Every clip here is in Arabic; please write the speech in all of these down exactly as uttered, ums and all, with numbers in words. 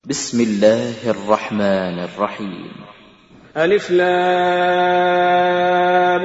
بسم الله الرحمن الرحيم. ألف لام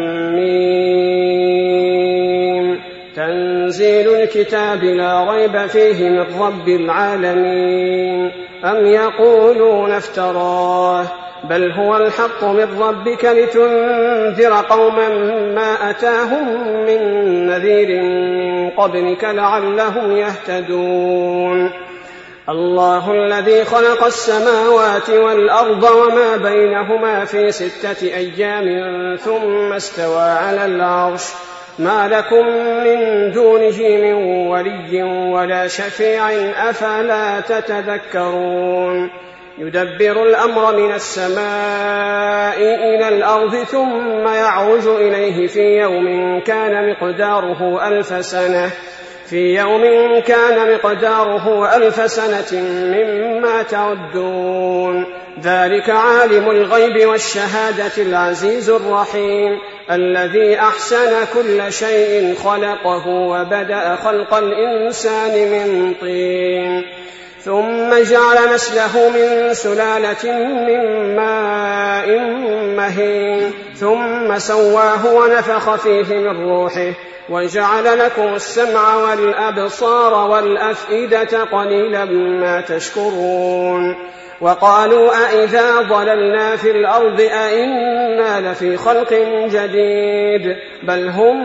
ميم. تنزيل الكتاب لا ريب فيه من رب العالمين. أم يقولون افتراه بل هو الحق من ربك لتنذر قوما ما أتاهم من نذير من قبلك لعلهم يهتدون. الله الذي خلق السماوات والأرض وما بينهما في ستة أيام ثم استوى على العرش ما لكم من دونه من ولي ولا شفيع أفلا تتذكرون. يدبر الأمر من السماء إلى الأرض ثم يعرج إليه في يوم كان مقداره ألف سنة في يوم كان مقداره ألف سنة مما تعدون. ذلك عالم الغيب والشهادة العزيز الرحيم الذي أحسن كل شيء خلقه وبدأ خلق الإنسان من طين ثم جعل نسله من سلالة من ماء مهين ثم سواه ونفخ فيه من روحه وجعل لكم السمع والأبصار والأفئدة قليلا ما تشكرون. وقالوا أئذا ضللنا في الأرض أئنا لفي خلق جديد بل هم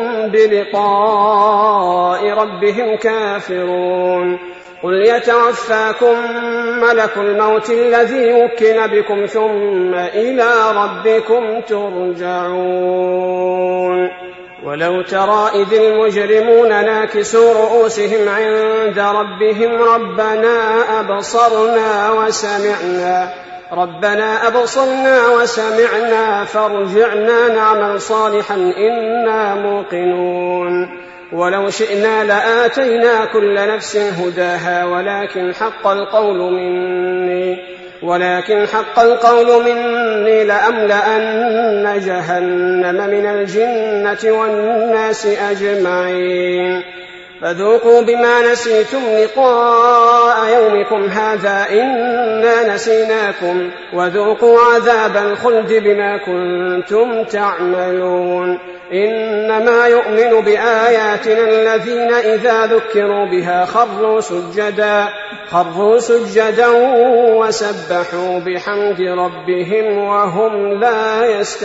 بلقاء ربهم كافرون. قل يتوفاكم ملك الموت الذي وكل بكم ثم إلى ربكم ترجعون. ولو ترى إذ المجرمون ناكسوا رؤوسهم عند ربهم ربنا أبصرنا وسمعنا ربنا أبصرنا وسمعنا فارجعنا نعمل صالحا إنا موقنون. ولو شئنا لآتينا كل نفس هداها ولكن حق القول مني ولكن حق القول مني لأملأن جهنم من الجنة والناس أجمعين. فذوقوا بما نسيتم لقاء يومكم هذا إنا نسيناكم وذوقوا عذاب الخلد بما كنتم تعملون. إنما يؤمن بآياتنا الذين إذا ذكروا بها خروا سجدا خروا سجدا وسبحوا بحمد ربهم وهم لا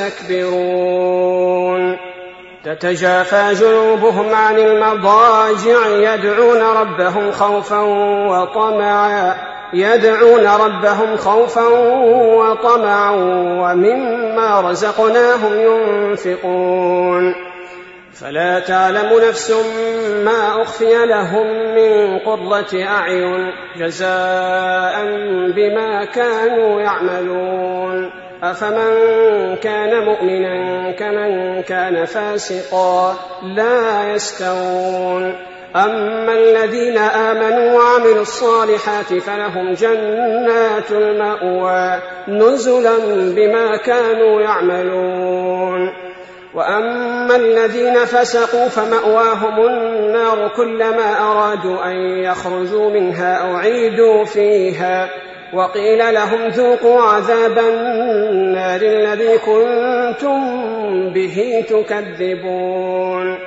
يستكبرون. تتجافى جنوبهم عن المضاجع يدعون ربهم خوفا وطمعا يدعون ربهم خوفا وطمعا ومما رزقناهم ينفقون. فلا تعلم نفس ما أخفي لهم من قرة أعين جزاء بما كانوا يعملون. أفمن كان مؤمنا كمن كان فاسقا لا يستوون. أما الذين آمنوا وعملوا الصالحات فلهم جنات المأوى نزلا بما كانوا يعملون. وأما الذين فسقوا فمأواهم النار كلما أرادوا أن يخرجوا منها أعيدوا فيها وقيل لهم ذوقوا عذاب النار الذي كنتم به تكذبون.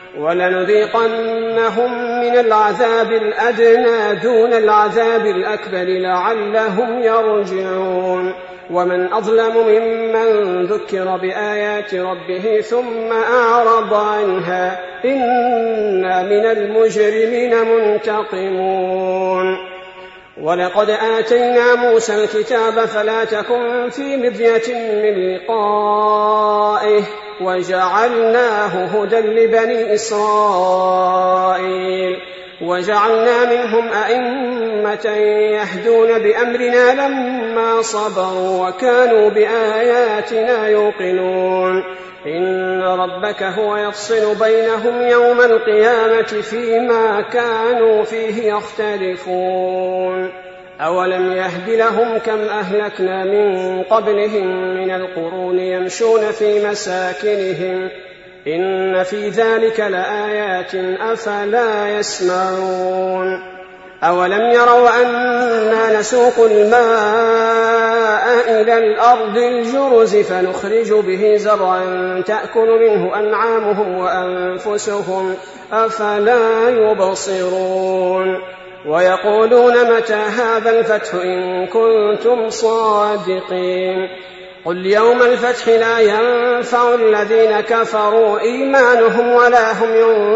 ولنذيقنهم من العذاب الأدنى دون العذاب الأكبر لعلهم يرجعون. ومن أظلم ممن ذكر بآيات ربه ثم أعرض عنها إنا من المجرمين منتقمون. ولقد آتينا موسى الكتاب فلا تكن في مرية من لقائه وجعلناه هدى لبني إسرائيل وجعلنا منهم أئمة يهدون بأمرنا لما صبروا وكانوا بآياتنا يوقنون. إن ربك هو يفصل بينهم يوم القيامة فيما كانوا فيه يختلفون. أولم يهد لهم كم أهلكنا من قبلهم من القرون يمشون في مساكنهم إن في ذلك لآيات أفلا يسمعون. أولم يروا أنا نسوق الماء إلى الأرض الجرز فنخرج به زرعا تأكل منه أنعامهم وأنفسهم أفلا يبصرون ويقولون متى هذا الفتح إن كنتم صادقين قل يوم الفتح لا ينفع الذين كفروا إيمانهم ولا هم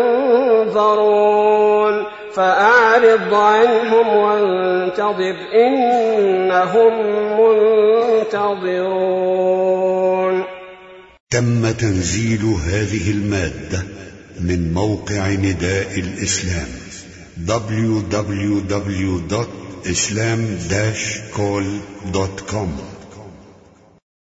ينظرون فأعرض عنهم وانتظر إنهم منتظرون. تم تنزيل هذه المادة من موقع نداء الإسلام دبليو دبليو دبليو دوت إسلام داش كول دوت كوم.